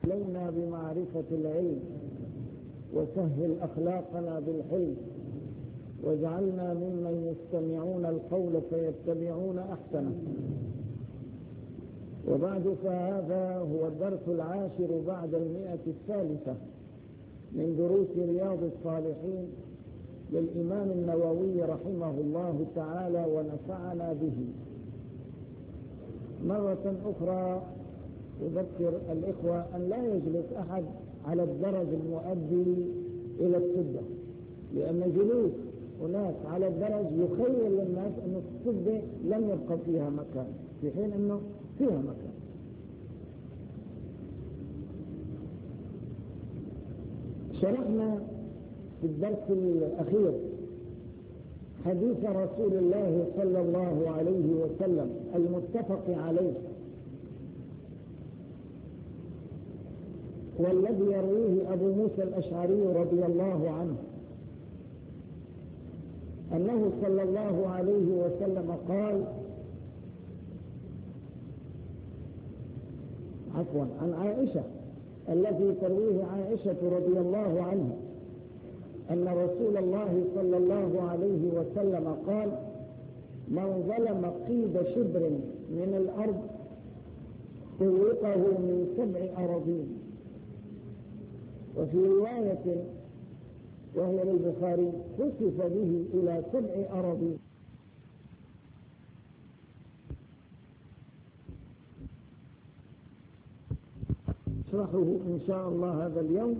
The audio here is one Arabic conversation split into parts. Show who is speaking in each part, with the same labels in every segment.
Speaker 1: علينا بمعرفة العلم، وسهل أخلاقنا بالحلم، واجعلنا ممن يستمعون القول فيتبعون أحسنه. وبعد، فهذا هو الدرس 10 بعد 100 من دروس رياض الصالحين للإمام النووي رحمه الله تعالى ونفعنا به. مرة أخرى أذكر الإخوة أن لا يجلس أحد على الدرج المؤدي إلى السدة، لأن جلوس هناك على الدرج يخيل للناس أن السدة لم يبقى فيها مكان، في حين أنه فيها مكان. شرحنا في الدرس الأخير حديث رسول الله صلى الله عليه وسلم المتفق عليه، والذي يرويه أبو موسى الأشعري رضي الله عنه أنه صلى الله عليه وسلم قال، عن عائشة، الذي ترويه عائشة رضي الله عنها أن رسول الله صلى الله عليه وسلم قال: من ظلم قيد شبر من الأرض طوقه من 7 أراضين. وفي رواية وهي للبخاري: خسف به إلى 7 أراضين. نشرحه إن شاء الله هذا اليوم.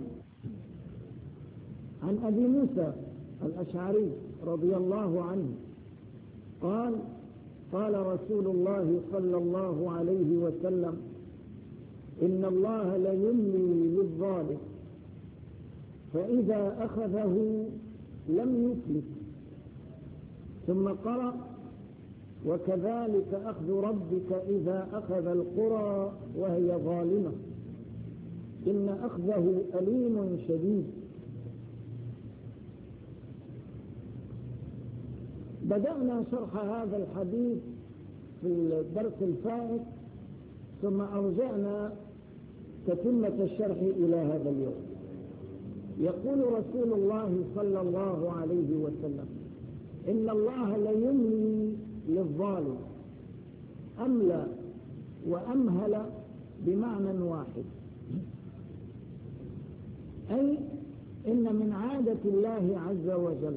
Speaker 1: عن أبي موسى الأشعري رضي الله عنه قال: قال رسول الله صلى الله عليه وسلم: إن الله ليملي للظالم فإذا أخذه لم يفلت. ثم قرأ: وكذلك أخذ ربك إذا أخذ القرى وهي ظالمة إن أخذه أليم شديد. بدأنا شرح هذا الحديث في الدرس الفائت، ثم أرجعنا تتمة الشرح إلى هذا اليوم. يقول رسول الله صلى الله عليه وسلم: إن الله ليملي للظالم. أملى وأمهل بمعنى واحد، أي إن من عادة الله عز وجل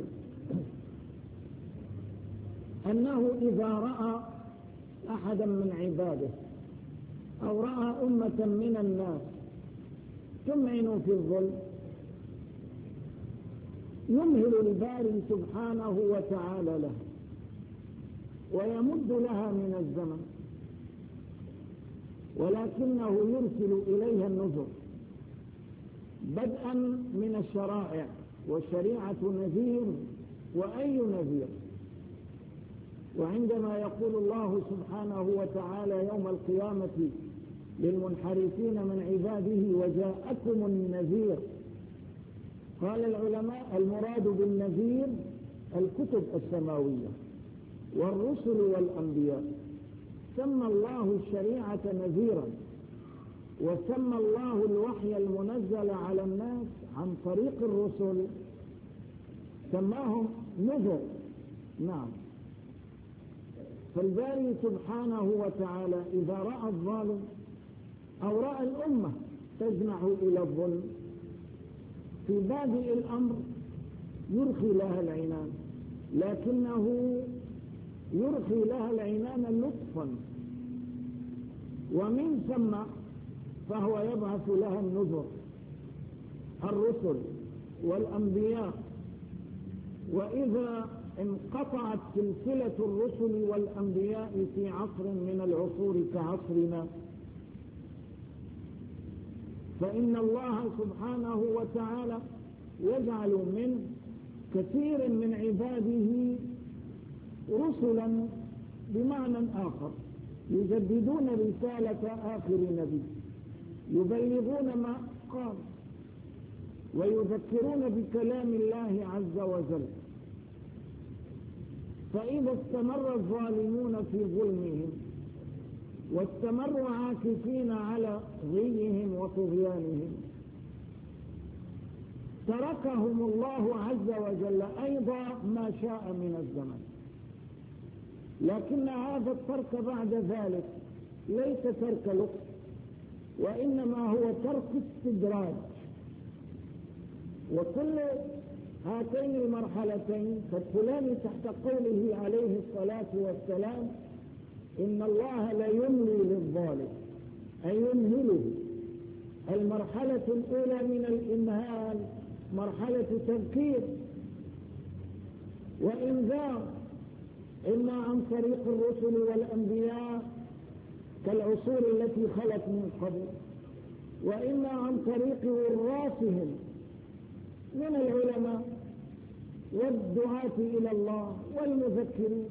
Speaker 1: أنه إذا رأى أحدا من عباده أو رأى أمة من الناس تمعن في الظلم يمهل الباري سبحانه وتعالى له ويمد لها من الزمن، ولكنه يرسل إليها النذر بدءا من الشرائع، والشريعة نذير، وأي نذير. وعندما يقول الله سبحانه وتعالى يوم القيامة للمنحرفين من عباده: وجاءكم النذير، قال العلماء: المراد بالنذير الكتب السماوية والرسل والأنبياء. سمى الله الشريعة نذيرا، وسمى الله الوحي المنزل على الناس عن طريق الرسل سماهم نذر. نعم. فالباري سبحانه وتعالى إذا رأى الظالم أو رأى الأمة تجمع إلى الظلم في بادئ الأمر يرخي لها العنان، لكنه يرخي لها العنان لطفا، ومن ثم فهو يبعث لها النذر، الرسل والأنبياء. وإذا انقطعت سلسلة الرسل والأنبياء في عصر من العصور كعصرنا، فإن الله سبحانه وتعالى يجعل من كثير من عباده رسلا بمعنى آخر يجددون رسالة آخر نبي، يبلغون ما قال ويذكرون بكلام الله عز وجل. فإذا استمر الظالمون في ظلمهم واستمروا عاكفين على غيهم وطغيانهم طغيانهم تركهم الله عز وجل أيضا ما شاء من الزمن، لكن هذا الترك بعد ذلك ليس ترك لطف، وإنما هو ترك استدراج. وكل هاتين المرحلتين تدخلان تحت قوله عليه الصلاة والسلام: إن الله لا يملي للظالم، أي يمهله. المرحلة الأولى من الإمهال مرحلة تذكير وإنذار، إما عن طريق الرسل والأنبياء كالعصور التي خلت من قبل، وإما عن طريق ورافهم من العلماء والدعاة إلى الله والمذكرين.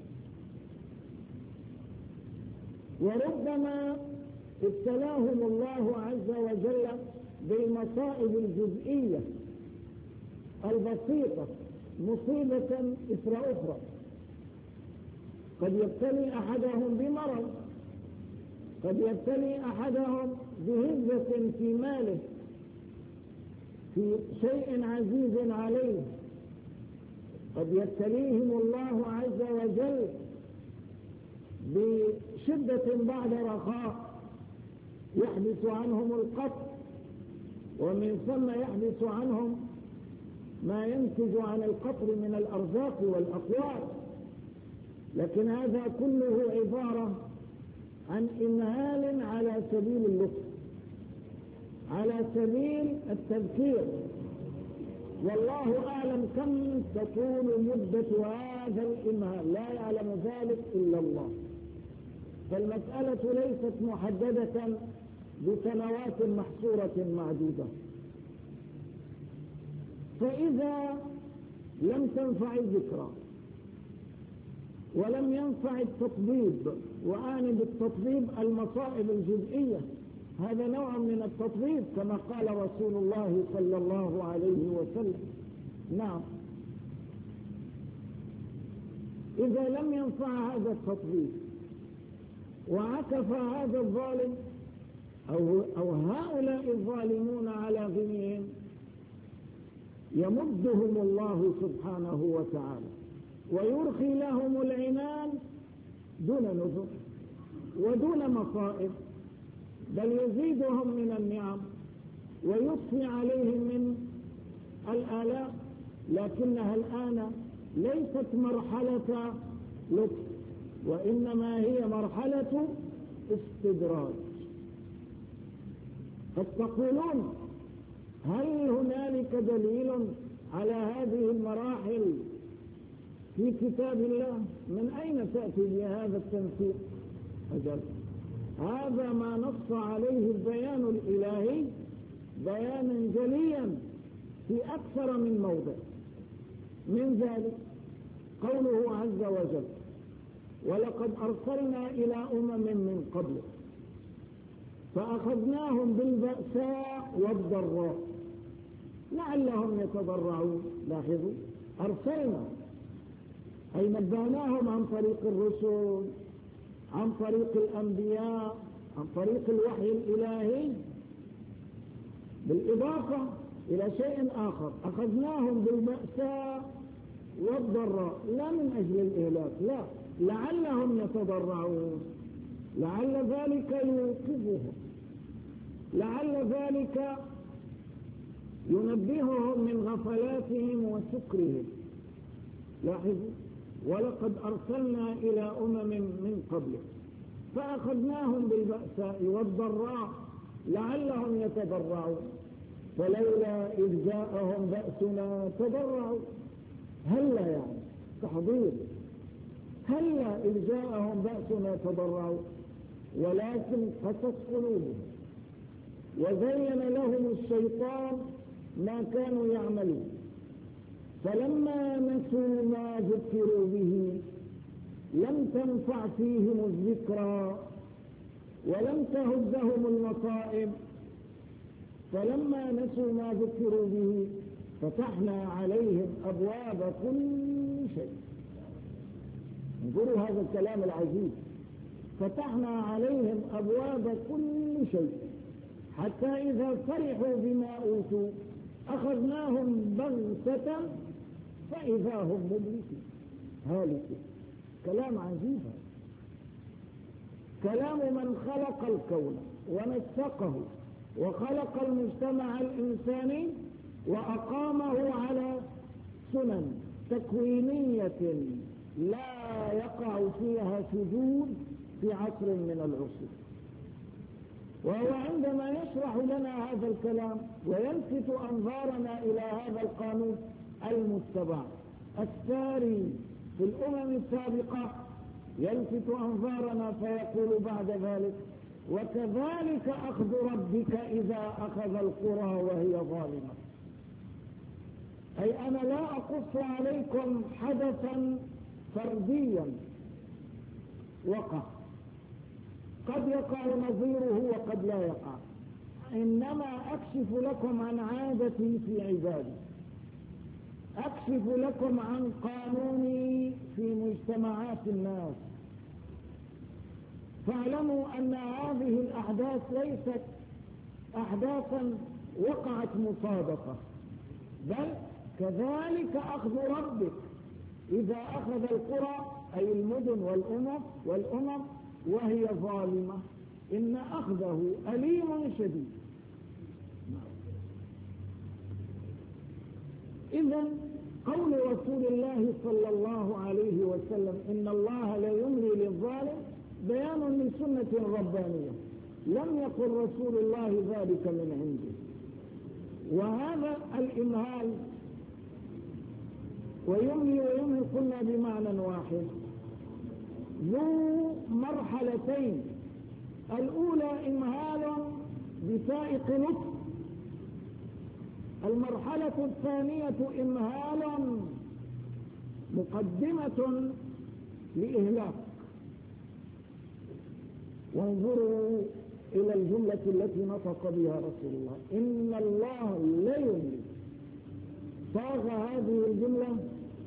Speaker 1: وربما ابتلاهم الله عز وجل بالمصائب الجزئية البسيطة مصيبة إثر أخرى. قد يبتلي أحدهم بمرض، قد يبتلي أحدهم بهزة في ماله، في شيء عزيز عليه، قد يبتليهم الله عز وجل بشدة بعد رخاء يحدث عنهم القطر، ومن ثم يحدث عنهم ما ينتج عن القطر من الأرزاق والأقوات. لكن هذا كله عبارة عن إمهال على سبيل اللطف، على سبيل التذكير. والله أعلم كم تكون مدة هذا الإمهال، لا يعلم ذلك إلا الله. فالمسألة ليست محددة بسنوات محصورة معدودة. فإذا لم تنفع الذكرى ولم ينفع التطبيب، وأعني بالتطبيب المصائب الجزئية، هذا نوع من التطبيب كما قال رسول الله صلى الله عليه وسلم. نعم، إذا لم ينفع هذا التطبيب وعكف هذا الظالم أو هؤلاء الظالمون على غنيهم، يمدهم الله سبحانه وتعالى ويرخي لهم العنان دون نذر ودون مصائب، بل يزيدهم من النعم ويضفي عليهم من الآلاء. لكنها الآن ليست مرحلة لطف، وإنما هي مرحلة استدراج. قد تقولون: هل هنالك دليل على هذه المراحل في كتاب الله؟ من أين تأتي بهذا التنسيق؟ أجل، هذا ما نص عليه البيان الإلهي بيانا جليا في أكثر من موضع. من ذلك قوله عز وجل: ولقد أرسلنا إلى من قبل فأخذناهم بالبأساء والضراء لعلهم يتضرعون. لاحظوا، أرسلنا أي نبهناهم عن طريق الرسل، عن طريق الأنبياء، عن طريق الوحي الإلهي، بالإضافة إلى شيء آخر: أخذناهم بالبأساء والضراء، لا من أجل الإهلاك، لا، لعلهم يتضرعون، لعل ذلك يوقظهم، لعل ذلك ينبههم من غفلاتهم وسكرهم. لاحظوا: ولقد أرسلنا إلى من قبله فأخذناهم بالبأساء والضراء لعلهم يتضرعون فلولا إذ جاءهم بأسنا تضرعوا. هلا يعني تحضير، هلا إذ جاءهم بأسنا تضرعوا ولكن قست قلوبهم وزين لهم الشيطان ما كانوا يعملون فلما نسوا ما ذكروا به لم تنفع فيهم الذكرى ولم تهزهم المصائب فلما نسوا ما ذكروا به فتحنا عليهم أبواب كل شيء. انظروا هذا الكلام العجيب: فتحنا عليهم أبواب كل شيء حتى إذا فرحوا بما أوتوا أخذناهم بغتة فإذا هم مبلسون هالكون. كلام عجيب، كلام من خلق الكون ونسقه وخلق المجتمع الإنساني وأقامه على سنن تكوينية لا يقع فيها شذوذ في عصر من العصور. وهو عندما يشرح لنا هذا الكلام ويلفت أنظارنا إلى هذا القانون المتبع الساري في الأمم السابقة، يلفت أنظارنا فيقول بعد ذلك: وكذلك أخذ ربك إذا أخذ القرى وهي ظالمة. أي أنا لا أقص عليكم حدثا فرديا وقع، قد يقع نظيره وقد لا يقع، إنما أكشف لكم عن عادتي في عبادي، أكشف لكم عن قانوني في مجتمعات الناس. فاعلموا أن هذه الأحداث ليست أحداثا وقعت مصادفة، بل كذلك أخذ ربك إذا أخذ القرى أي المدن والأمم وهي ظالمة، إن أخذه أليم شديد. إذن قول رسول الله صلى الله عليه وسلم إن الله لا يملي للظالم بيان لسنة ربانية، لم يقل رسول الله ذلك من عنده. وهذا الإمهال ويملي ويمهل قلنا بمعنى واحد، ذو مرحلتين: الأولى إمهال بسائق لطف، المرحلة الثانية إمهال مقدمة لإهلاك. وانظروا إلى الجملة التي نطق بها رسول الله: إن الله لا يملي. صاغ هذه الجملة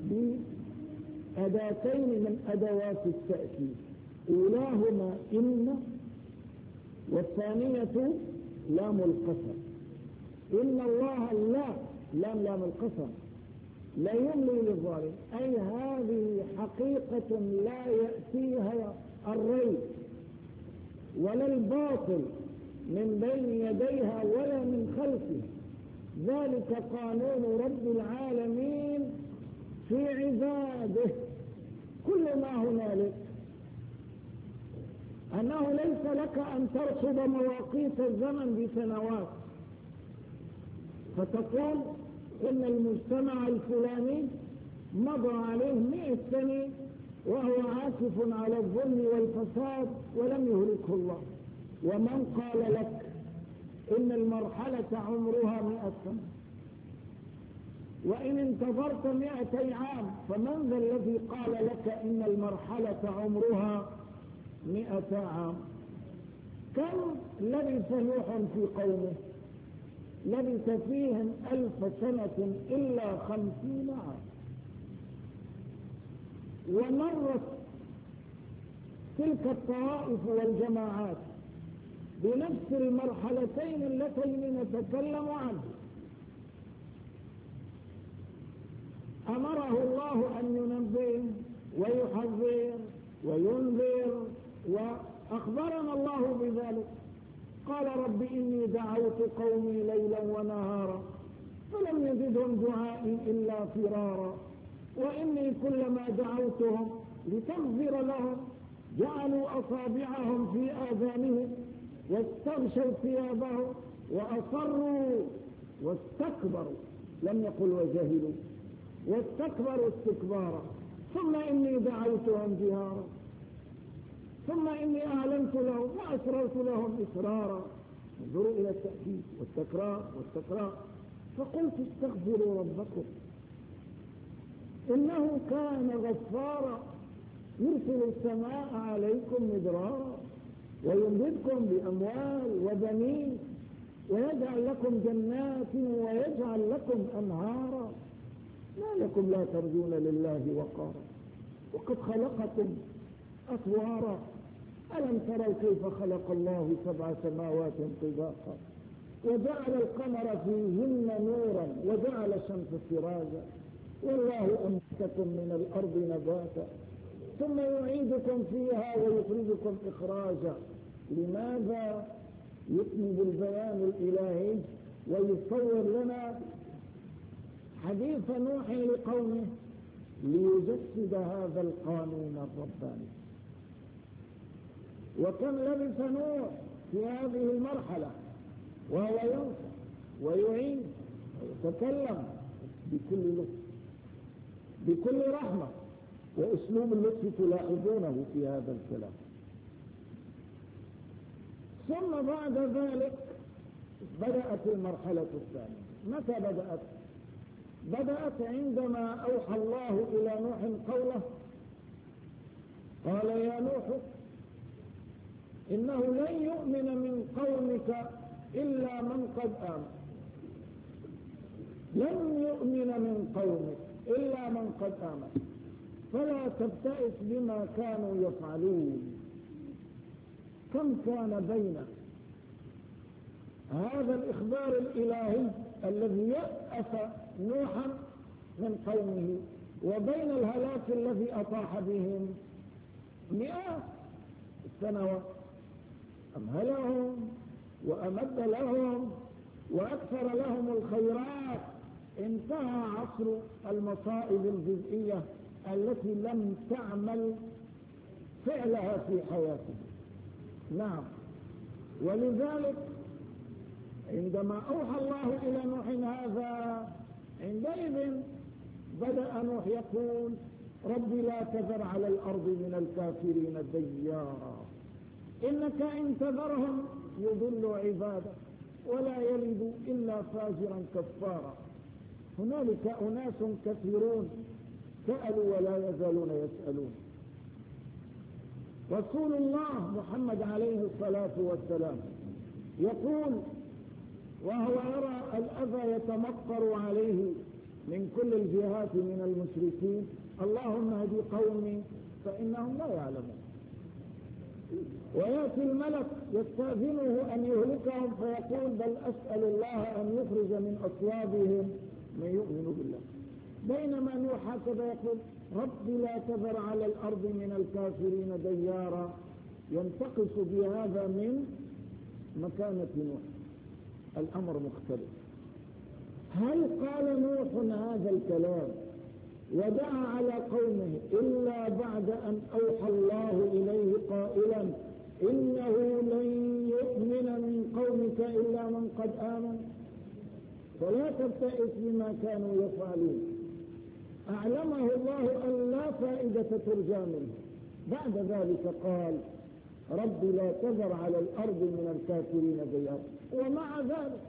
Speaker 1: بأداتين من أدوات التأكيد، أولاهما إن، والثانية لام القسم. إن الله لام القسم لا يملي للظالم، أي هذه حقيقة لا يأتيها الريب ولا الباطل من بين يديها ولا من خلفها. ذلك قانون رب العالمين في عباده. كل ما هنالك أنه ليس لك أن ترصد مواقيت الزمن بسنوات فتقول إن المجتمع الفلاني مضى عليه 100 سنة وهو عاكف على الظلم والفساد ولم يهلكه الله. ومن قال لك إن المرحلة عمرها 100 سنة؟ وإن انتظرت 200 عام فمن ذا الذي قال لك إن المرحلة عمرها 100 عام؟ كم لبث نوح في قومه؟ لبث فيهم 1000 سنة إلا 50 عام. ومرت تلك الطوائف والجماعات بنفس المرحلتين اللتين نتكلم عنه. أمره الله أن ينبه ويحذر وينذر، وأخبرنا الله بذلك. قال: رب إني دعوت قومي ليلا ونهارا فلم يزدهم دعائي إلا فرارا، وإني كلما دعوتهم لتغفر لهم جعلوا أصابعهم في آذانهم واستغشوا ثيابهم وأصروا واستكبروا، لم يقل وجهلوا، واستكبروا استكبارا. ثم إني دعوتهم جهارا، ثم إني أعلنت لهم وأسررت لهم إسرارا. انظروا إلى التأكيد والتكرار. فقلت: استغفروا ربكم إنه كان غفارا يرسل السماء عليكم مدرارا ويمددكم بأموال وبنين ويجعل لكم جنات ويجعل لكم أنهارا، ما لكم لا ترجون لله وقارا وقد خلقكم أطوارا. ألم تروا كيف خلق الله 7 سماوات طباقا وجعل القمر فيهن نورا وجعل الشمس سراجا والله أنبتكم من الأرض نباتا ثم يعيدكم فيها ويخرجكم إخراجا. لماذا يكمل البيان الإلهي ويصور لنا حديث نوح لقومه ليجسد هذا القانون الرباني؟ وكم لبث نوح في هذه المرحلة وهو ينصح ويعين ويتكلم بكل لطف بكل رحمة، وأسلوب اللطف تلاحظونه في هذا الكلام. ثم بعد ذلك بدأت المرحلة الثانية. متى بدأت؟ بدأت عندما أوحى الله إلى نوح قوله قال يا نوح إنه لن يؤمن من قومك إلا من قد آمن. لن يؤمن من قومك إلا من قد آمن فلا تبتئس بما كانوا يفعلون. كم كان بين هذا الإخبار الإلهي الذي يأس نوحا من قومه وبين الهلاك الذي أطاح بهم 100 سنوات. أمهلهم وأمد لهم وأكثر لهم الخيرات. انتهى عصر المصائب الجزئية التي لم تعمل فعلها في حياته. نعم، ولذلك عندما أوحى الله إلى نوح هذا عندئذ بدأ نوح يقول رب لا تذر على الأرض من الكافرين ديارا إنك إن تذرهم يضل عبادك ولا يلد إلا فاجرا كفارا. هنالك أناس كثيرون سألوا ولا يزالون يسألون. رسول الله محمد عليه الصلاة والسلام يقول وهو يرى الأذى يتمطر عليه من كل الجهات من المشركين اللهم اهد قومي فإنهم لا يعلمون. ويأتي الملك يستأذنه أن يهلكهم فيقول بل أسأل الله أن يخرج من أصلابهم من يؤمن بالله. بينما نوح هكذا يقول رب لا تذر على الأرض من الكافرين ديارا ينتقص بهذا من مكانة نوح. الأمر مختلف. هل قال نوح هذا الكلام ودعا على قومه إلا بعد أن أوحى الله إليه قائلا إنه لن يؤمن من قومك إلا من قد آمن فلا تبتئس بما كانوا يفعلون؟ أعلمه الله أن لا فائدة ترجى منه. بعد ذلك قال رب لا تذر على الأرض من الكافرين ديارا. ومع ذلك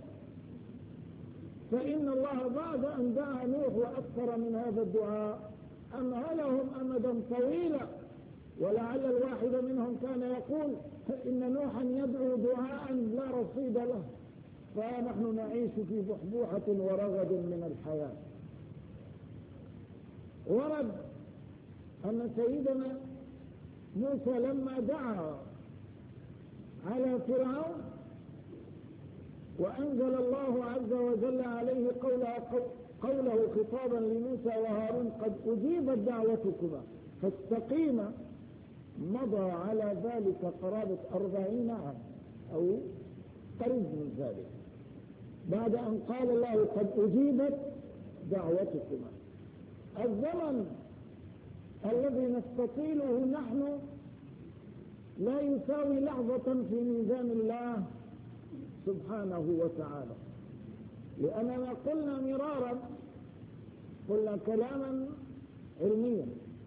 Speaker 1: فإن الله بعد أن دعا نوح وأكثر من هذا الدعاء أمهلهم أمدا طويلا. ولعل الواحد منهم كان يقول إن نوحا يدعو دعاء لا رصيد له فنحن نعيش في بحبوحة ورغد من الحياة. ورد أن سيدنا موسى لما دعا على فرعون وأنزل الله عز وجل عليه قوله خطابا لموسى وهارون قد أجيبت دعوتكما فاستقيما، مضى على ذلك قرابة 40 عام أو قريب من ذلك بعد أن قال الله قد أجيبت دعوتكما. الزمن الذي نستطيله نحن لا يساوي لحظة في ميزان الله سبحانه وتعالى. لأننا قلنا مرارا قلنا كلاما علميا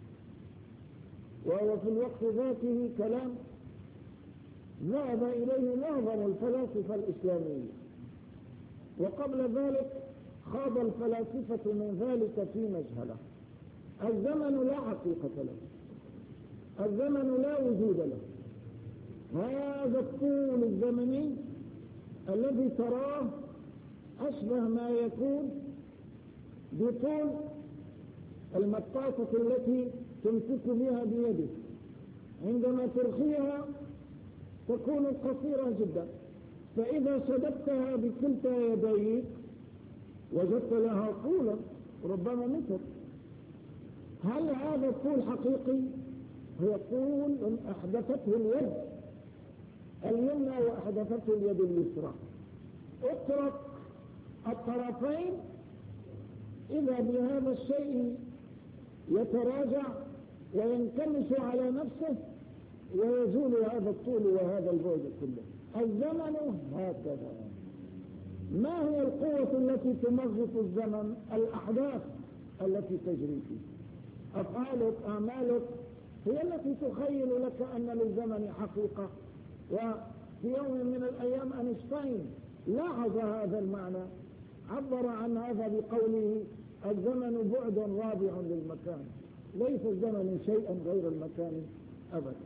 Speaker 1: وهو في الوقت ذاته كلام ذهب إليه معظم الفلاسفة الإسلامية، وقبل ذلك خاض الفلاسفة من ذلك في مجهله. الزمن لا حقيقة له، الزمن لا وجود له. هذا الطول الزمني الذي تراه أشبه ما يكون بطول المطاطة التي تمسك بها بيدك، عندما ترخيها تكون قصيرة جدا، فإذا سددتها بكلتا يديك وجدت لها طولا ربما متر. هل هذا الطول حقيقي؟ هو طول أحدثته اليد اليمنى وأحدثته اليد اليسرى. اترك الطرفين إذا بهذا الشيء يتراجع وينكمش على نفسه ويزول هذا الطول وهذا البعد كله. الزمن هكذا. ما هي القوة التي تمغط الزمن؟ الأحداث التي تجري فيه. أفعالك أعمالك هي التي تخيل لك أن للزمن حقيقة. وفي يوم من الأيام أينشتاين لاحظ هذا المعنى، عبر عن هذا بقوله الزمن بعد رابع للمكان، ليس الزمن شيئا غير المكان أبدا.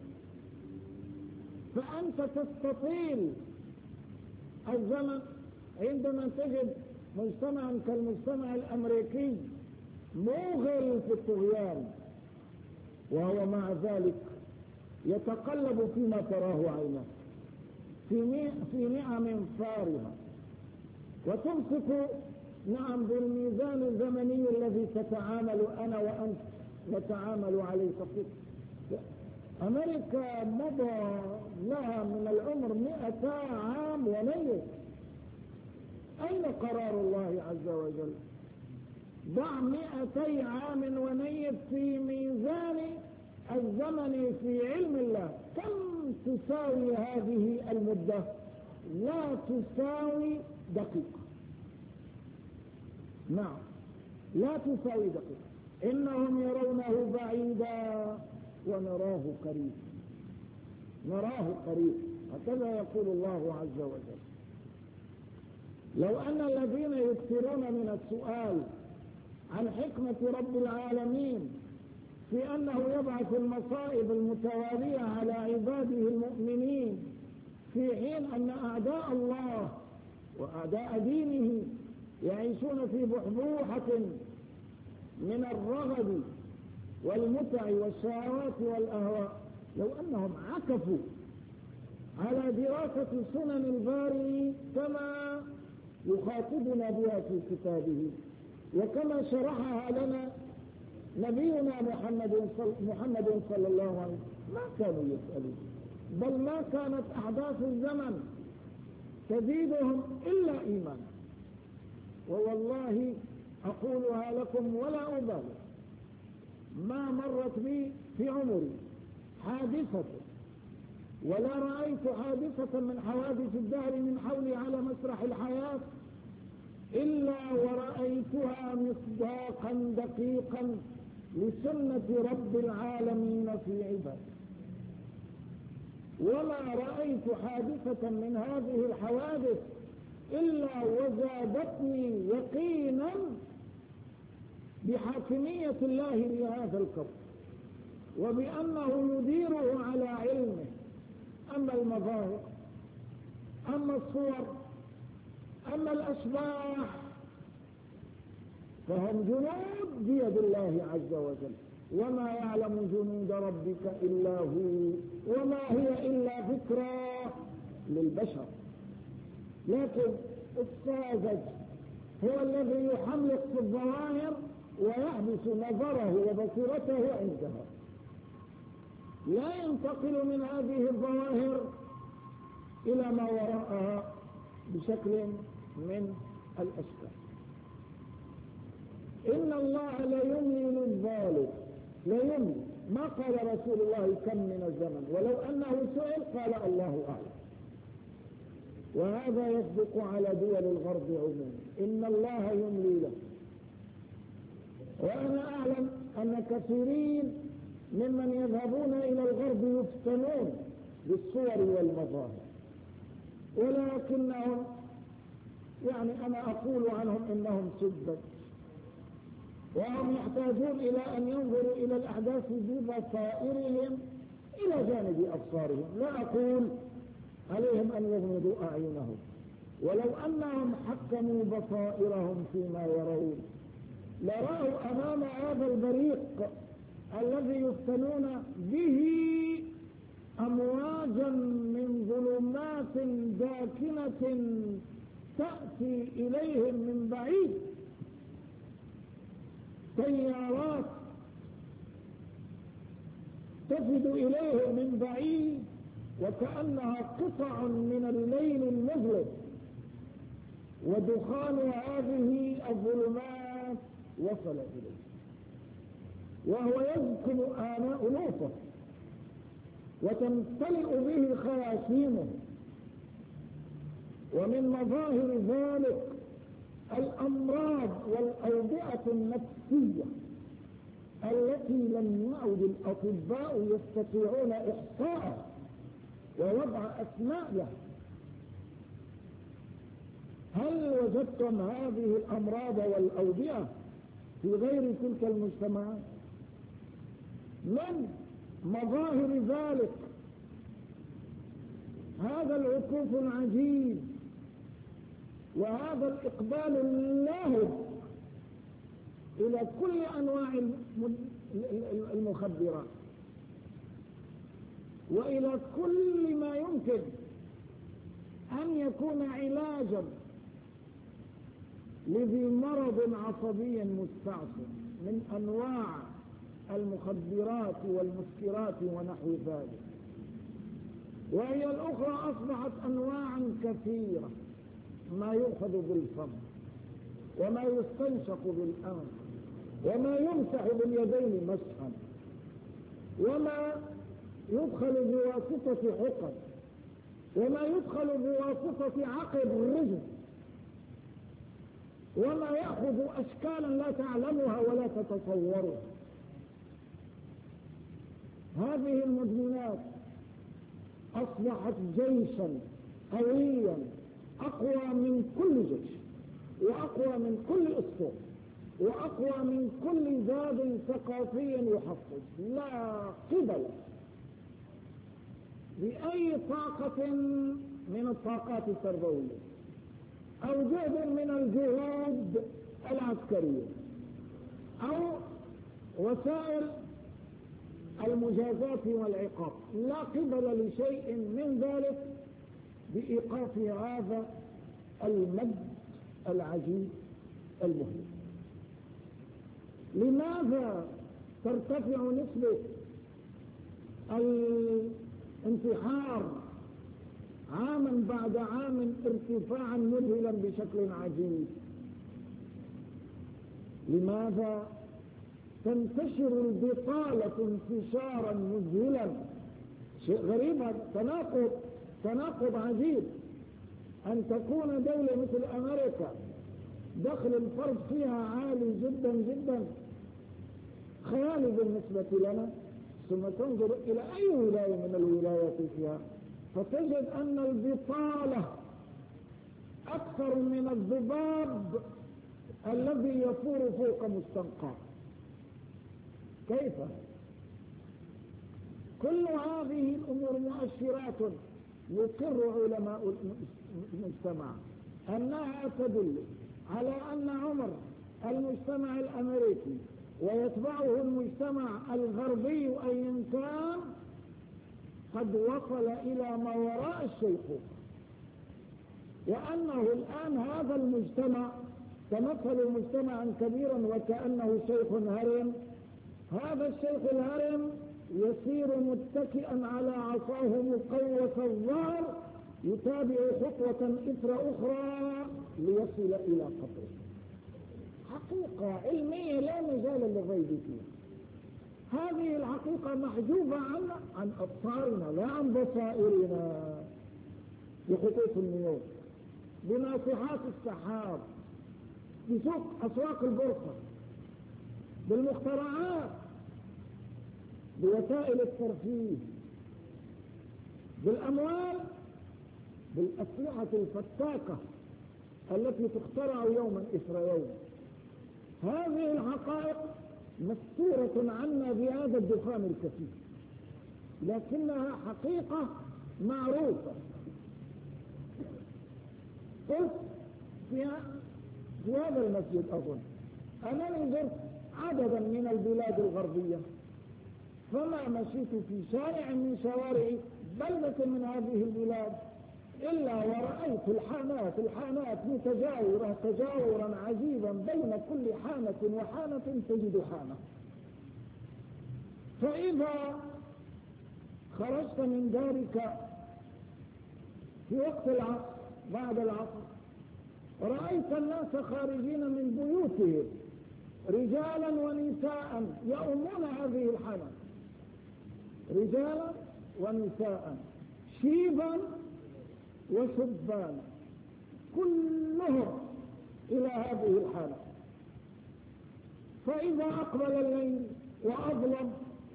Speaker 1: فأنت تستطيل الزمن عندما تجد مجتمعا كالمجتمع الأمريكي موغل في الطغيان، وهو مع ذلك يتقلب فيما تراه عينه في نعم فارغة، وتمسك نعم بالميزان الزمني الذي تتعامل أنا وأنت نتعامل عليه فقط. أمريكا مضى لها من العمر 200 عام ونيف. أين قرار الله عز وجل؟ ضع 200 عام ونيف في ميزان الزمن في علم الله، كم تساوي هذه المدة؟ لا تساوي دقيقة. نعم لا تساوي دقيقة. إنهم يرونه بعيدا ونراه قريب. نراه قريب، هكذا يقول الله عز وجل. لو أن الذين يكثرون من السؤال عن حكمة رب العالمين في أنه يبعث المصائب المتوالية على عباده المؤمنين في حين أن أعداء الله وأعداء دينه يعيشون في بحبوحة من الرغد والمتع والشهوات والأهواء، لو أنهم عكفوا على دراسة سنن الباري كما يخاطبنا بها في كتابه وكما شرحها لنا نبينا محمد صلى الله عليه وسلم، ما كانوا يسألون، بل ما كانت أحداث الزمن تزيدهم إلا إيمانا. ووالله أقولها لكم ولا أبالي، ما مرت بي في عمري حادثة ولا رأيت حادثة من حوادث الدهر من حولي على مسرح الحياة إلا ورأيتها مصداقا دقيقا لسنة رب العالمين في عباده. وما رأيت حادثة من هذه الحوادث إلا وزادتني يقينا بحاكمية الله لهذا الكون وبأنه يديره على علمه. أما المظاهر، أما الصور، أما الأشباح فهم جنود بيد الله عز وجل، وما يعلم جنود ربك إلا هو، وما هي إلا ذكرى للبشر. لكن الساذج هو الذي يحملق في الظواهر ويحبس نظره وبصيرته عندها، لا ينتقل من هذه الظواهر إلى ما وراءها بشكل من الأشكال. إن الله لا يملي للظالم، لا يملي. ما قال رسول الله كم من الزمن، ولو أنه سئل قال الله أعلم. وهذا يصدق على دول الغرب عموما، إن الله يملي له. وأنا أعلم أن كثيرين ممن يذهبون إلى الغرب يفتنون بالصور والمظاهر، ولكنهم يعني أنا أقول عنهم إنهم سذج، وهم يحتاجون إلى أن ينظروا إلى الأحداث ببصائرهم إلى جانب أبصارهم. لا أقول عليهم أن يغمضوا أعينهم، ولو أنهم حكموا بصائرهم فيما يرون لرأوا أمام هذا البريق الذي يفتنون به أمواجا من ظلمات داكنة تأتي إليهم من بعيد، تيارات تفد إليهم من بعيد وكأنها قطع من الليل المظلم، ودخان هذه الظلمات وصل إليه وهو يسكن آناء نوفه وتمتلئ به خياشيمه. ومن مظاهر ذلك الأمراض والأوبئة النفسية التي لم يعد الأطباء يستطيعون إحصاءها ووضع أسماء لها. هل وجدتم هذه الأمراض والأوبئة في غير تلك المجتمعات؟ من مظاهر ذلك هذا العكوف العجيب وهذا الإقبال اللاهب إلى كل أنواع المخدرات وإلى كل ما يمكن أن يكون علاجا لذي مرض عصبي مستعصي من أنواع المخدرات والمسكرات ونحو ذلك. وهي الأخرى أصبحت أنواعا كثيرة، ما يؤخذ بالفم وما يستنشق بالأنف وما يمسح باليدين مسحا وما يدخل بواسطة حقن وما يدخل بواسطة عقب الرجل وما يأخذ أشكالا لا تعلمها ولا تتصورها. هذه المدمنات أصبحت جيشا قويا أقوى من كل جيش وأقوى من كل أسطول وأقوى من كل زاد ثقافي يحفز. لا قبل بأي طاقة من الطاقات التربوية أو جهد من الجهود العسكرية أو وسائل المجازات والعقاب، لا قبل لشيء من ذلك بإيقاف هذا المد العجيب المهلك. لماذا ترتفع نسبة الانتحار عاما بعد عام ارتفاعا مذهلا بشكل عجيب؟ لماذا تنتشر البطالة انتشارا مذهلا؟ شيء غريب، تناقض عجيب أن تكون دولة مثل أمريكا دخل الفرد فيها عالي جدا جدا خيالي بالنسبة لنا، ثم تنظر إلى أي ولاية من الولايات فيها فتجد أن البطالة أكثر من الذباب الذي يفور فوق مستنقع. كيف؟ كل هذه الأمور مؤشرات يقر علماء المجتمع أنها تدل على أن عمر المجتمع الأمريكي ويتبعه المجتمع الغربي أيا كان قد وصل إلى ما وراء الشيخوخة، وأنه الآن هذا المجتمع تمثل مجتمعا كبيرا وكأنه شيخ هرم. هذا الشيخ الهرم يسير متكئا على عصاه مقوس الظهر يتابع خطوة إثر أخرى ليصل إلى قبره. حقيقة علمية لا مجال للريب فيها. هذه الحقيقة محجوبة عن أبصارنا لا عن بصائرنا، بخطوط النيوم، بناصحات السحاب، بسوق أسواق البورصة، بالمخترعات، بوسائل الترفيه، بالأموال، بالأسلحة الفتاكة التي تخترع يوما إثر يوم. هذه الحقائق مستورة عنا بهذا الدخان الكثير، لكنها حقيقة معروفة. قلت في هذا المسجد أظن أنني زرت عددا من البلاد الغربية فما مشيت في شارع من شوارع بلدة من هذه البلاد إلا ورأيت الحانات متجاورة تجاورا عجيبا، بين كل حانة وحانة تجد حانة. فإذا خرجت من دارك في وقت العصر بعد العصر رأيت الناس خارجين من بيوتهم رجالا ونساء يؤمون هذه الحانة، رجالا ونساء، شيبا وشبان، كلهم إلى هذه الحالة. فإذا أقبل الليل وأظلم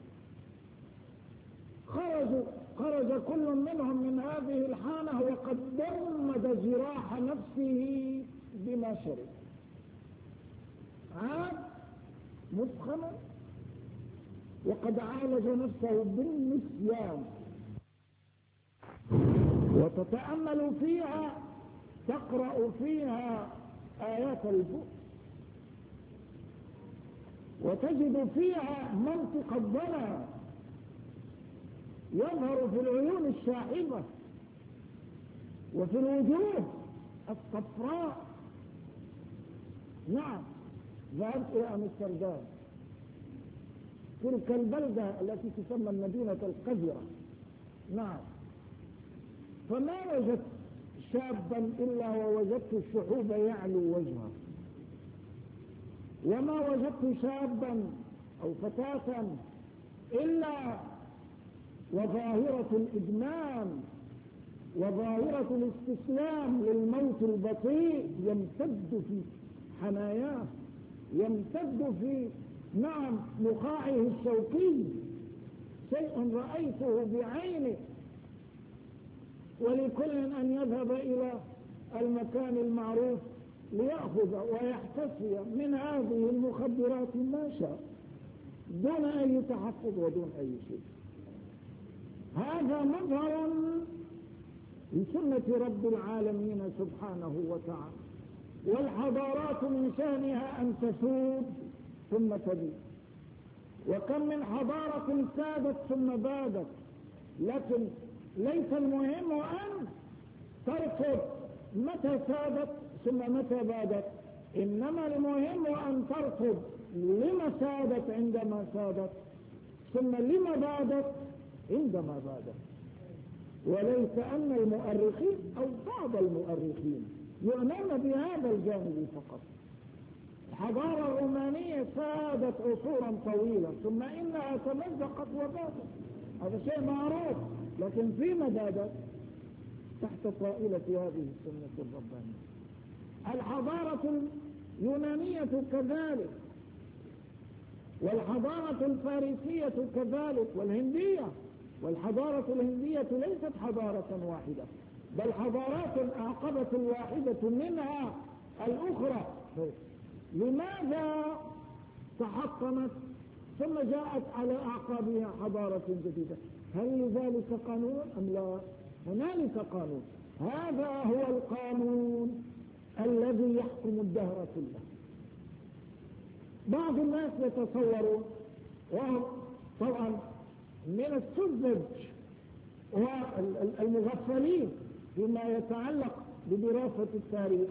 Speaker 1: خرج كل منهم من هذه الحانة وقد ضمد جراح نفسه بما شرب، عاد مسخنا وقد عالج نفسه بالنسيان. وتتأمل فيها تقرأ فيها آيات البؤس وتجد فيها منطق الظلام يظهر في العيون الشاحبة وفي الوجوه الصفراء. نعم، ذهبت إلى أمستردام، تلك البلدة التي تسمى المدينة القذرة. نعم، فما وجدت شابا إلا ووجدت الشحوب يعلو وجهه، وما وجدت شابا أو فتاة إلا وظاهرة الإدمان وظاهرة الاستسلام للموت البطيء يمتد في حناياه، يمتد في نخاعه الشوكي، شيء رأيته بعيني. ولكل أن يذهب إلى المكان المعروف ليأخذ ويحتسي من هذه المخدرات ما شاء دون أي تحفظ ودون أي شيء. هذا مظهر لسنة رب العالمين سبحانه وتعالى. والحضارات من شأنها أن تسود ثم تبيد، وكم من حضارة سادت ثم بادت، لكن ليس المهم أن ترصد متى سادت ثم متى بادت، إنما المهم أن ترصد لما سادت عندما سادت ثم لما بادت عندما بادت. وليس أن المؤرخين أو بعض المؤرخين يؤمنون بهذا الجانب فقط. الحضارة الرومانية سادت عصورا طويلة ثم إنها تمزقت وبادت، هذا شيء معروف، لكن فيما بادت تحت طائلة هذه السنة الربانية. الحضارة اليونانية كذلك، والحضارة الفارسية كذلك، والهندية. والحضارة الهندية ليست حضارة واحدة، بل حضارات أعقبت الواحدة منها الأخرى. لماذا تحطمت ثم جاءت على أعقابها حضارة جديدة؟ هل لذلك قانون أم لا؟ هنالك قانون، هذا هو القانون الذي يحكم الدهر كله. بعض الناس يتصورون، وهم طبعا من السذج والمغفلين فيما يتعلق بدراسة التاريخ،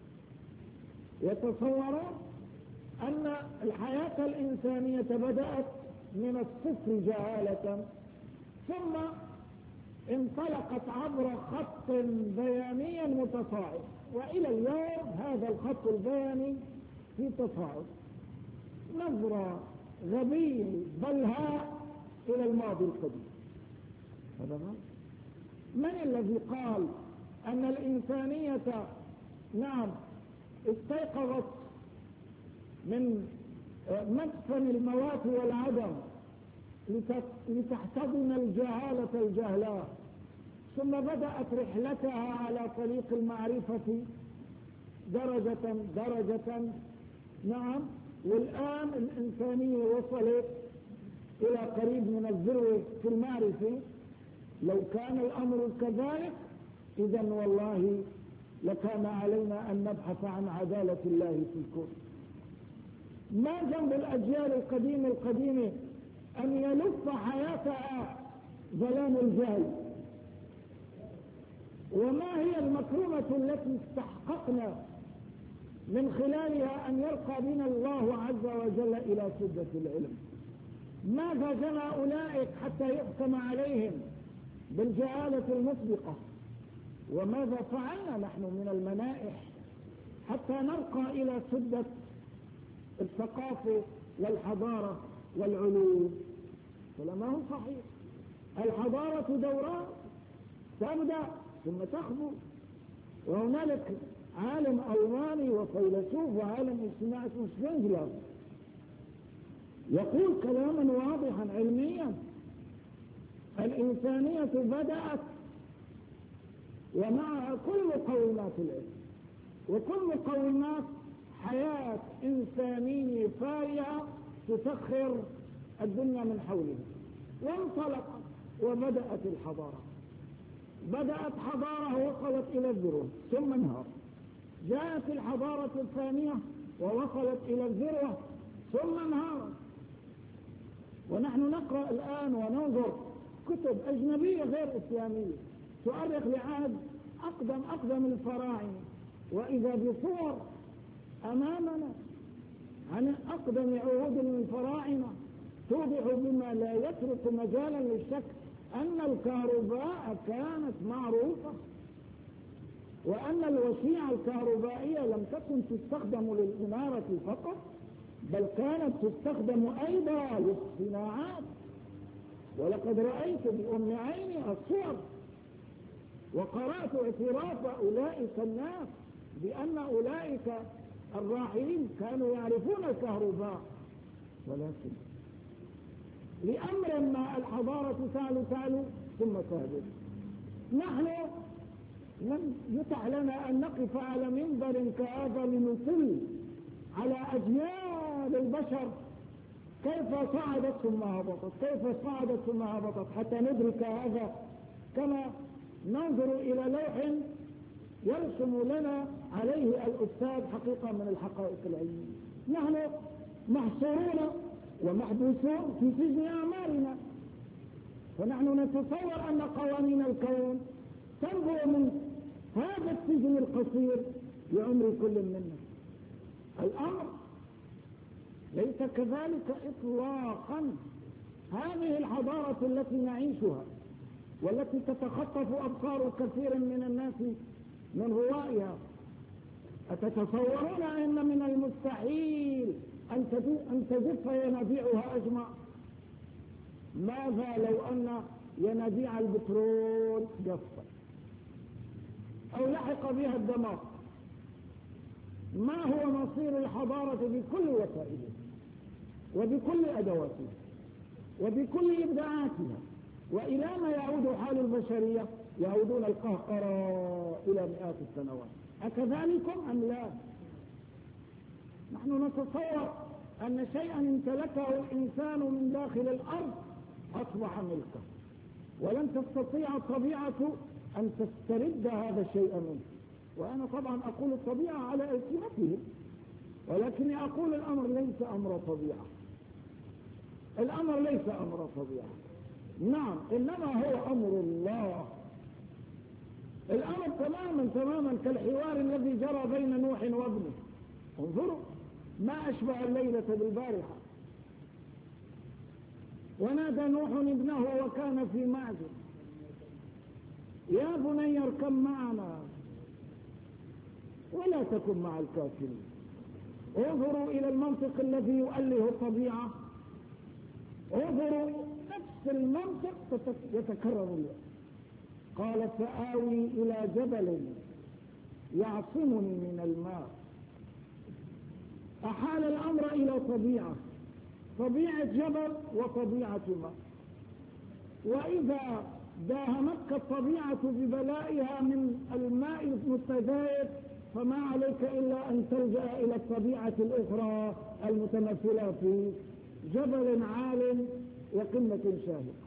Speaker 1: يتصورون أن الحياة الإنسانية بدأت من الصفر جهالة ثم انطلقت عبر خط بياني متصاعد، وإلى اليوم هذا الخط البياني في تصاعد. نظرة غبية بلهاء إلى الماضي القديم. هذا من الذي قال أن الإنسانية استيقظت من مدفن الموات والعدم لتحتضن الجهالة الجهلاء، ثم بدأت رحلتها على طريق المعرفة درجة درجة. والآن الإنسانية وصلت إلى قريب من الذروة في المعرفة. لو كان الأمر كذلك إذن والله لكان علينا أن نبحث عن عدالة الله في الكون. ما ذنب الأجيال القديمة أن يلف حياتها ظلام الجهل. وما هي المكرمة التي استحققنا من خلالها أن يرقى بنا الله عز وجل إلى سدة العلم؟ ماذا جنى أولئك حتى يحكم عليهم بالجهالة المسبقة؟ وماذا فعلنا نحن من المنائح حتى نرقى إلى سدة الثقافة والحضارة والعلوم؟ فلما هو صحيح. الحضارة دوران تبدأ ثم تخبو. وهنالك عالم ألماني وفيلسوف وعالم اجتماعي اسمه شفنجلر يقول كلاما واضحا علميا: الإنسانية بدأت ومعها كل مقومات العلم وكل مقومات حياة إنسانية فارهة تسخر الدنيا من حولها، وانطلقت وبدأت الحضارة. بدأت حضارة وصلت إلى الذروة ثم انهارت. جاءت الحضارة الثانية ووصلت إلى الذروة ثم انهارت. ونحن نقرأ الآن وننظر كتب أجنبية غير إسلامية تؤرخ لعهد أقدم الفراعنة، وإذا بصور أمامنا عن أقدم عهود الفراعنة توضح بما لا يترك مجالا للشك أن الكهرباء كانت معروفة، وأن الوسيعة الكهربائية لم تكن تستخدم للإنارة فقط، بل كانت تستخدم أيضا للصناعات. ولقد رأيت بأم عيني الصور وقرأت اعتراف أولئك الناس بأن أولئك الراحلين كانوا يعرفون الكهرباء، ولكن لأمر ما الحضارة تعلو ثم تهبط. نحن لم يتح لنا أن نقف على منبر كهذا لنطل على أجيال البشر كيف صعدت ثم هبطت، كيف صعدت ثم هبطت، حتى ندرك هذا كما ننظر إلى لوح يرسم لنا عليه الأستاذ حقيقة من الحقائق العلمية. نحن محصورون ومحبوسون في سجن أعمارنا، فنحن نتصور أن قوانين الكون تنبع من هذا السجن القصير لعمر كل منا. الأمر ليس كذلك إطلاقا. هذه الحضارة التي نعيشها والتي تتخطف أبصار كثير من الناس من روائها، أتتصورون أن من المستحيل أن تجف ينابيعها أجمع؟ ماذا لو أن ينابيع البترول جفت أو لحق بها الدمار؟ ما هو مصير الحضارة بكل وسائلها وبكل أدواتها وبكل إبداعاتها؟ وإلى ما يعود حال البشرية؟ يعودون القهقرة إلى مئات السنوات. أكذلكم أم لا؟ نحن نتصور أن شيئا امتلكه الإنسان من داخل الأرض أصبح ملكه، ولن تستطيع الطبيعة أن تسترد هذا الشيء منه. وأنا طبعا أقول الطبيعة على ألسنتهم، ولكني أقول الأمر ليس أمر طبيعة. الأمر ليس أمر طبيعة، نعم، إنما هو أمر الله. الأمر تماما كالحوار الذي جرى بين نوح وابنه. انظروا ما أشبه الليلة بالبارحة. ونادى نوح ابنه وكان في معزل: يا بني اركب معنا ولا تكن مع الكافرين. انظروا إلى المنطق الذي يؤله الطبيعة، انظروا نفس المنطق يتكرر اليوم. قال: سآوي إلى جبل يعصمني من الماء. أحال الأمر إلى طبيعة جبل وطبيعة ماء. وإذا داهمتك الطبيعة ببلائها من الماء المتزايد فما عليك إلا أن تلجأ إلى الطبيعة الأخرى المتمثلة في جبل عال وقمة شاهقة.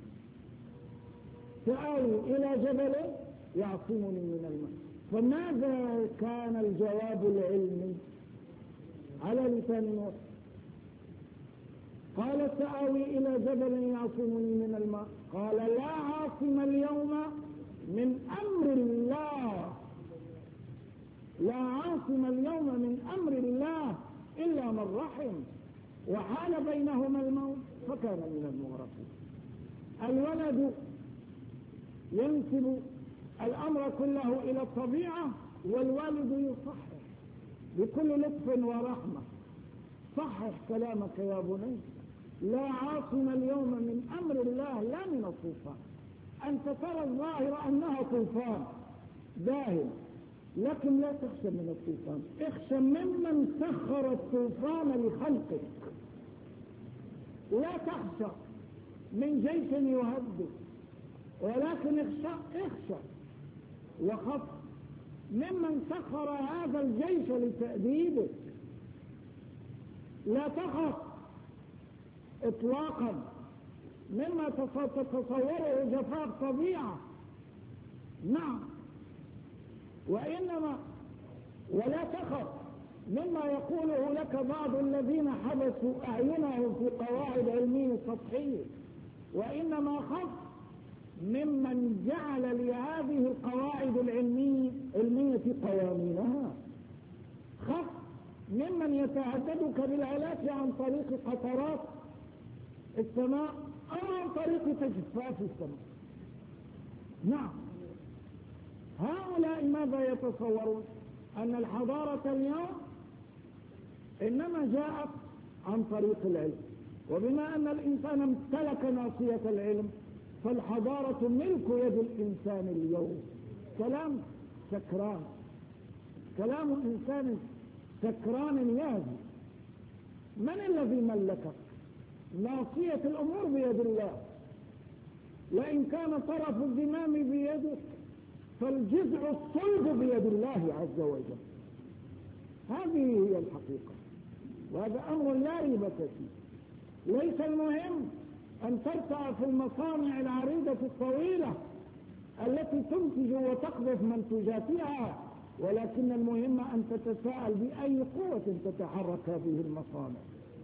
Speaker 1: سآوي إلى جبل يعصمني من الماء. فماذا كان الجواب العلمي على لسان نوح؟ قال سآوي إلى جبل يعصمني من الماء، قال لا عاصم اليوم من أمر الله، لا عاصم اليوم من أمر الله إلا من رحم وحال بينهما الموت فكان من المغرقين. الولد ينسب الأمر كله إلى الطبيعة، والوالد يصحح بكل لطف ورحمة. صحح كلامك يا بني، لا عاصم اليوم من أمر الله لا من الطوفان. أنت ترى الظاهر أنها طوفان داهم، لكن لا تخشى من الطوفان، اخشى ممن سخر الطوفان لخلقك. لا تخشى من جيش يهدد، ولكن اخشى وخف ممن سخر هذا الجيش لتأديبك. لا تخف اطلاقا مما تتصوره جفاف طبيعة، نعم، ولا تخف مما يقوله لك بعض الذين حبسوا أعينهم في قواعد علمية سطحية، وإنما خف ممن جعل لهذه القواعد العلمية قوانينها. خف ممن يتهددك بالهلاك عن طريق قطرات السماء أو عن طريق تجفاف السماء. نعم، هؤلاء ماذا يتصورون؟ أن الحضارة اليوم إنما جاءت عن طريق العلم، وبما أن الإنسان امتلك ناصية العلم فالحضارة ملك يد الإنسان اليوم. كلام سكران، كلام إنسان سكران يهدي. من الذي ملكك؟ ناصية الأمور بيد الله، وإن كان طرف الزمام بيدك فالجذع الصلب بيد الله عز وجل. هذه هي الحقيقة، وهذا أمر لا ريب فيه. ليس المهم أن ترتع في المصانع العريضة الطويلة التي تنتج وتقذف منتوجاتها، ولكن المهم أن تتساءل بأي قوة تتحرك هذه المصانع،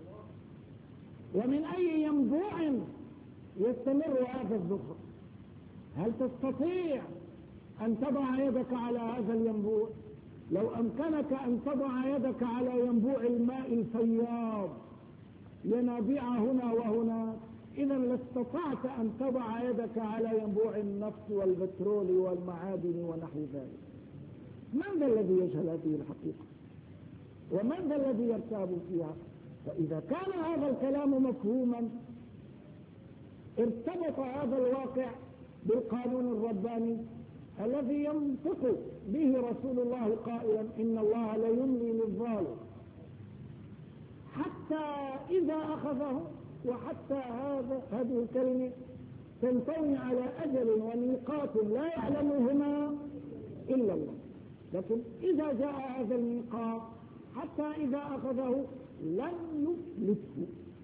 Speaker 1: ومن أي ينبوع يستمر هذا الزخر. هل تستطيع أن تضع يدك على هذا الينبوع؟ لو أمكنك أن تضع يدك على ينبوع الماء الفياض ينابيع هنا وهنا، إذا لاستطعت أن تضع يدك على ينبوع النفط والبترول والمعادن ونحو ذلك. من ذا الذي يجهل هذه الحقيقة؟ ومن ذا الذي يرتاب فيها؟ فإذا كان هذا الكلام مفهوما ارتبط هذا الواقع بالقانون الرباني الذي ينطق به رسول الله قائلا إن الله لا يملي للظالم حتى إذا أخذه. وحتى هذه الكلمة تنطوي على أجل وميقات لا يعلمهما إلا الله، لكن إذا جاء هذا الميقات حتى إذا أخذه لن يفلته.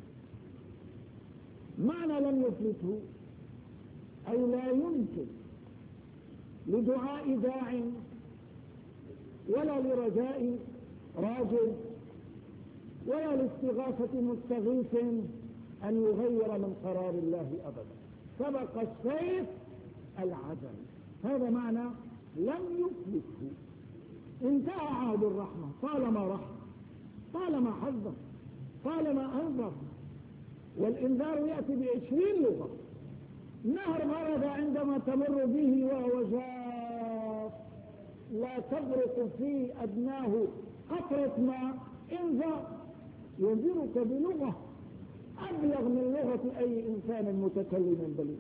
Speaker 1: معنى لن يفلته أي لا يمكن لدعاء داع ولا لرجاء راجل ولا لاستغاثة مستغيث أن يغير من قرار الله أبدا. سبق السيف العدل، هذا معنى لم يفلته. انتهى عهد الرحمة، طالما رحمة، طالما حذر، طالما أنذر. والإنذار يأتي ب20 لغة. نهر مرض عندما تمر به وهو جاف لا تغرق في أدناه قطرة ماء، انذر ينذرك بلغة أبلغ من لغة أي إنسان متكلم بليغ.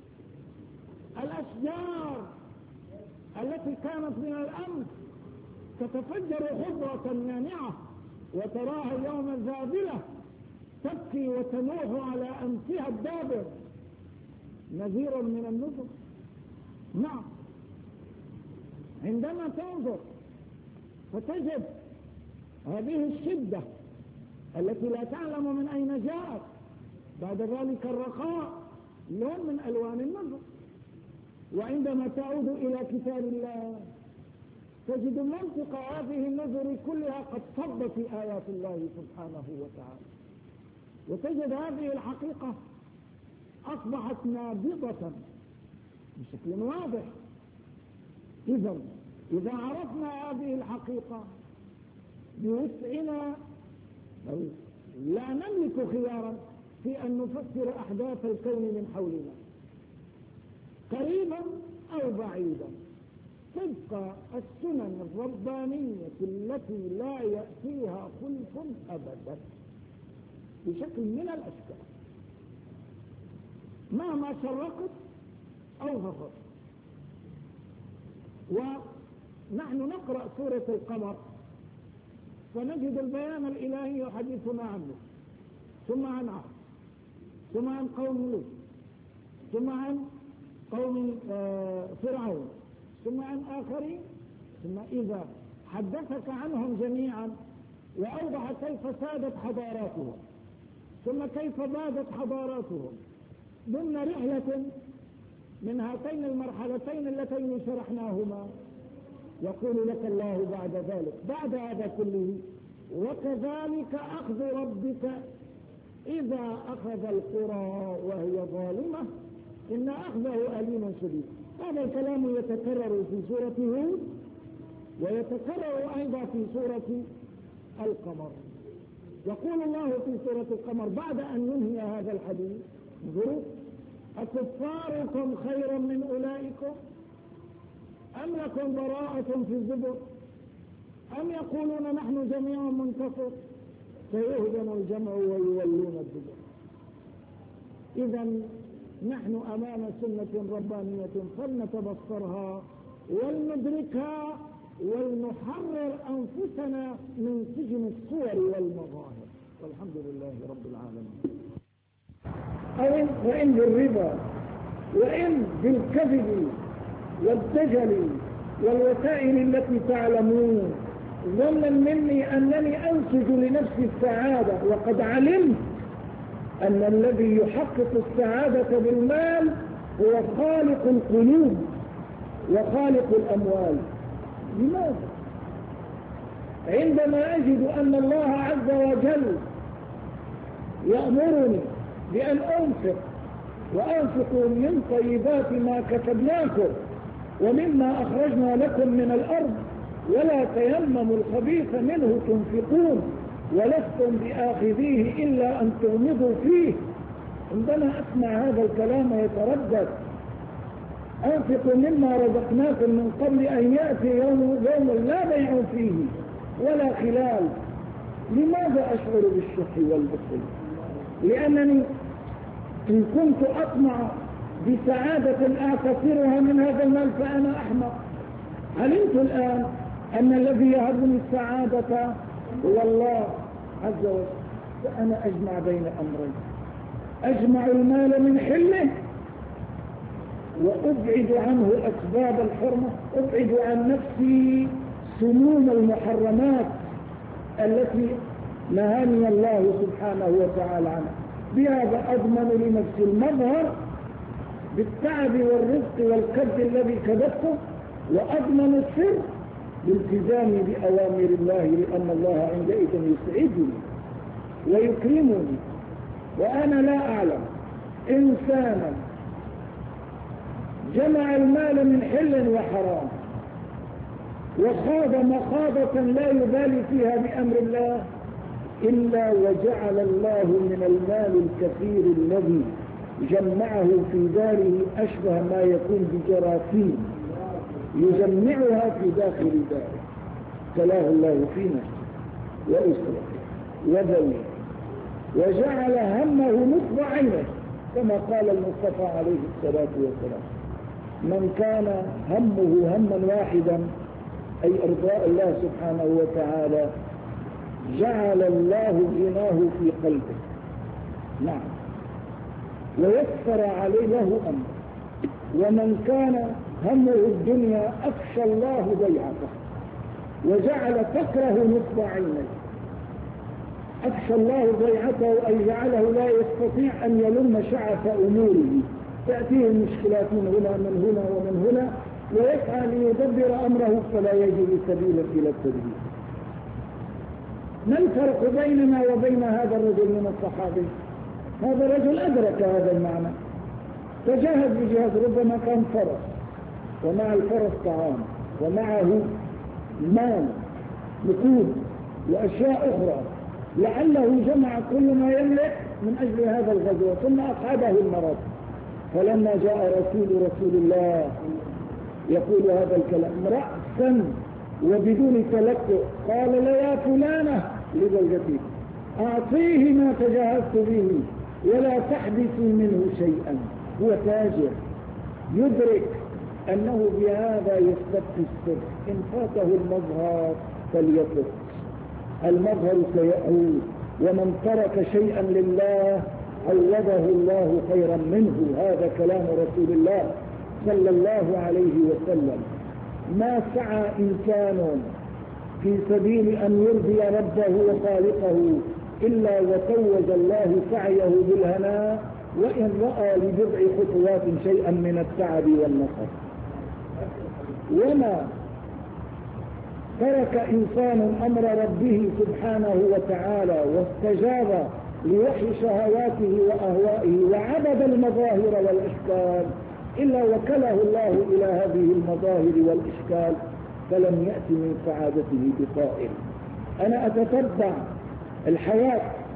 Speaker 1: الأشجار التي كانت من الأمس تتفجر خضرة نانعة وتراها اليوم ذابلة تبكي وتنوح على أنفها الدابر، نذيرا من النذر. نعم، عندما تنظر فتجد هذه الشدة التي لا تعلم من أين جاءت، بعد ذلك الرخاء لون من ألوان النذر. وعندما تعود إلى كتاب الله تجد منطق هذه النذر كلها قد صب في آيات الله سبحانه وتعالى. وتجد هذه الحقيقة أصبحت نابضة بشكل واضح. إذا عرفنا هذه الحقيقة بوسعنا لا نملك خيارا في أن نفسر أحداث الكون من حولنا قريبا أو بعيدا، تبقى السنن الربانية التي لا يأتيها خلف أبدا بشكل من الأشكال مهما شرقت أو غفرت. ونحن نقرأ سورة القمر فنجد البيان الإلهي يحدثنا عنه، ثم عن عاد، ثم عن قوم لوط، ثم عن قوم فرعون، ثم عن آخرين، ثم إذا حدثك عنهم جميعا وأوضح كيف سادت حضاراتهم ثم كيف بادت حضاراتهم ضمن رحلة من هاتين المرحلتين اللتين شرحناهما، يقول لك الله بعد ذلك بعد هذا كله: وكذلك أخذ ربك إذا أخذ القرى وهي ظالمة إن أخذه أليم شديد. هذا الكلام يتكرر في سورة هود ويتكرر أيضا في سورة القمر. يقول الله في سورة القمر بعد أن ينهي هذا الحديث: انظروا: أكفاركم خير من أولئكم أم لكم براءة في الزبر أم يقولون نحن جميع منتصر سيهزم الجمع ويولون الدبر. إذا نحن أمام سنة ربانية فلنتبصرها ولندركها ولنحرر أنفسنا من سجن الصور والمظاهر، والحمد لله رب العالمين. وإن بالربا وإن بالكذب والدجل والوسائل التي تعلمون ظنا مني أنني أنسج لنفسي السعادة، وقد علمت أن الذي يحقق السعادة بالمال هو خالق القلوب وخالق الأموال. لماذا؟ عندما أجد أن الله عز وجل يأمرني بأن أنفق وأنفقوا من طيبات ما كسبناكم ومما أخرجنا لكم من الأرض ولا تيمموا الخبيث منه تنفقون ولستم بآخذيه إلا أن تغمضوا فيه، عندما أسمع هذا الكلام يتردد: أنفقوا مما رزقناكم من قبل أن يأتي يوم لا بيع فيه ولا خلال. لماذا أشعر بالشح والبخل؟ لأنني إن كنت أطمع بسعادة أعتبرها من هذا المال فأنا أحمق. علمت الآن أن الذي يهبني السعادة هو الله عز وجل، فأنا أجمع بين أمرين: أجمع المال من حله وأبعد عنه أسباب الحرمة، أبعد عن نفسي سموم المحرمات التي نهاني الله سبحانه وتعالى عنها. بهذا أضمن لنفسي المظهر بالتعب والرزق والكد الذي كذبته، وأضمن السر بالتزامي بأوامر الله، لأن الله عندئذ يسعدني ويكرمني. وأنا لا أعلم إنسانا جمع المال من حل وحرام وخاض مخاضة لا يبالي فيها بأمر الله إلا وجعل الله من المال الكثير الذي جمعه في داره أشبه ما يكون بجراثيم يجمعها في داخل داره، تلاه الله في نفسه وأسرته وذويه، وجعل همه نصب عينه كما قال المصطفى عليه الصلاة والسلام: من كان همه هما واحدا أي إرضاء الله سبحانه وتعالى جعل الله غناه في قلبه. نعم، ويسر عليه له أمره. ومن كان همه الدنيا أخشى الله ضيعته وجعل فقره نصب عينيه. أخشى الله ضيعته أي جعله لا يستطيع أن يلم شعث أموره، تأتيه المشكلات من هنا من هنا ومن هنا، ويسعى ليدبر أمره فلا يجد سبيلا إلى التدبير.
Speaker 2: ما الفرق بيننا وبين هذا الرجل من الصحابي؟ هذا الرجل أدرك هذا المعنى، فجاهد بجهاد، ربما كان فرس ومع الفرس طعام ومعه مال نقود وأشياء أخرى، لعله جمع كل ما يملك من أجل هذا الغزو، ثم أصحابه المرض. فلما جاء رسول الله يقول هذا الكلام رأسا وبدون تلكؤ، قال لا يا فلانة لزوجتي أعطيه ما تجهزت به ولا تحدثي منه شيئا. هو تاجر يدرك أنه بهذا يستبقي السر، إن فاته المظهر فليترك، المظهر سيعود، ومن ترك شيئا لله عوضه الله خيرا منه. هذا كلام رسول الله صلى الله عليه وسلم. ما سعى إنسان في سبيل أن يرضي ربه وخالقه إلا وتوج الله سعيه بالهناء، وإن رأى لبضع خطوات شيئا من التعب والنصر. وما ترك إنسان أمر ربه سبحانه وتعالى واستجاب لوحي شهواته وأهوائه وعبد المظاهر والإشكال إلا وكله الله إلى هذه المظاهر والإشكال، فلم يأت من سعادته بقائل. أنا أتتبع الحياة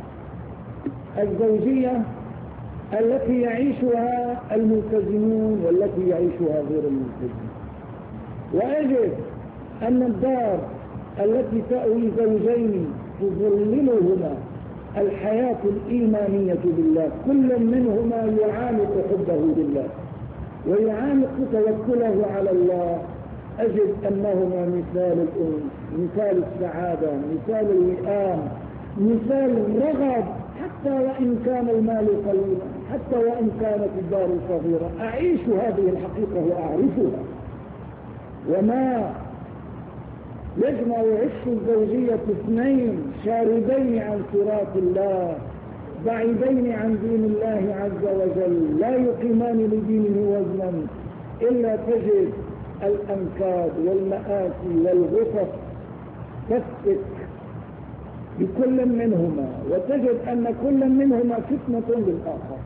Speaker 2: الزوجية التي يعيشها الملتزمون والتي يعيشها غير الملتزمين، وأجد أن الدار التي تأوي زوجين تظللهما الحياة الإيمانية بالله، كل منهما يعانق حبه لله ويعانق توكله على الله، أجد أنهما مثال الأنس، مثال السعادة، مثال الوئام، مثال الرغب، حتى وإن كان المال قليلا، حتى وإن كانت الدار صغيرة. أعيش هذه الحقيقة وأعرفها. وما يجمع عش الزوجية اثنين شاردين عن صراط الله، بعيدين عن دين الله عز وجل، لا يقيمان لدينه وزنا، إلا تجد الأنكاد والمآسي والغصص تسفك بكل منهما، وتجد أن كل منهما فتنة للآخر.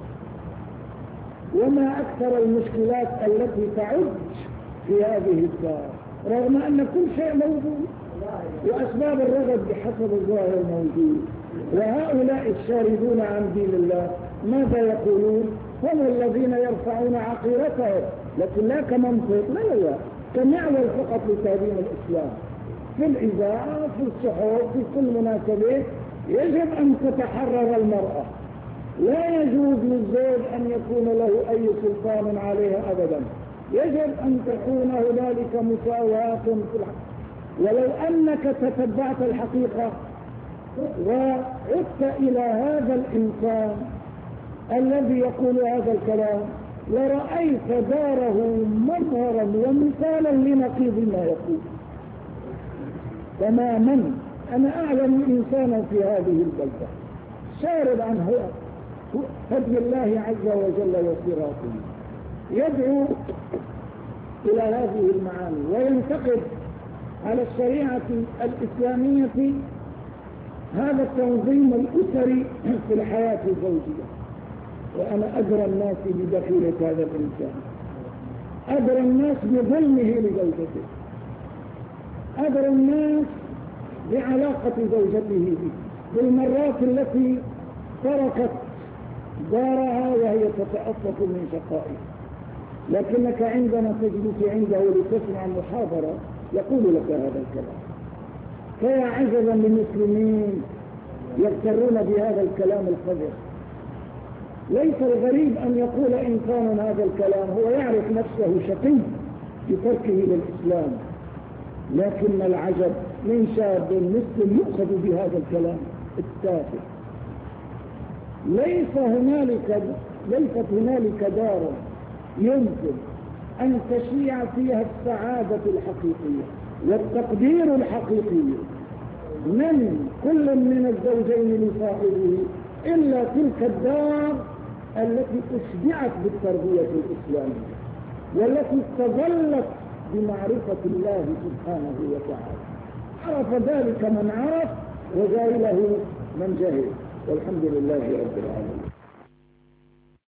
Speaker 2: وما أكثر المشكلات التي تعج في هذه الدار، رغم أن كل شيء موجود وأسباب الرغب بحسب الظاهر موجود. وهؤلاء الشاردون عن دين الله ماذا يقولون؟ هم الذين يرفعون عقيرتهم، لكن لا كمنطق، لا كمعول فقط لتهديم الإسلام. في الإذاعة، في الصحف، في كل مناسبة يجب أن تتحرر المرأة، لا يجوز للزوج أن يكون له أي سلطان عليها أبدا، يجب أن تكون هنالك مساواة في الحق. ولو أنك تتبعت الحقيقة وعدت إلى هذا الإنسان الذي يقول هذا الكلام لرأيت داره مظهرا ومثالا لنقيض ما يقول تماما. أنا أعلم إنسانا في هذه البلدة شارد عن هدي الله عز وجل وصراطه، يدعو إلى هذه المعاني وينتقد على الشريعة الإسلامية هذا التنظيم الأسري في الحياة الزوجية. وأنا أدرى الناس بدخيلة هذا الإنسان، أدرى الناس بظلمه لزوجته، أدرى الناس بعلاقة زوجته به، بالمرات التي تركت دارها وهي تتأسف من شقائه، لكنك عندما تجلس عنده لتسمع المحاضرة يقول لك هذا الكلام. فيا عجبا للمسلمين يغترون بهذا الكلام القذر. ليس الغريب أن يقول إنسان هذا الكلام، هو يعرف نفسه شقي بتركه للإسلام، لكن العجب من شاب مسلم يؤخذ بهذا الكلام التافه. ليست هنالك دار يمكن أن تشيع فيها السعادة الحقيقية والتقدير الحقيقي من كل من الزوجين لصاحبه إلا تلك الدار التي أشبعت بالتربية الإسلامية والتي استظلت بمعرفة الله سبحانه وتعالى. عرف ذلك من عرف، وجاهله من جهل، والحمد لله رب العالمين.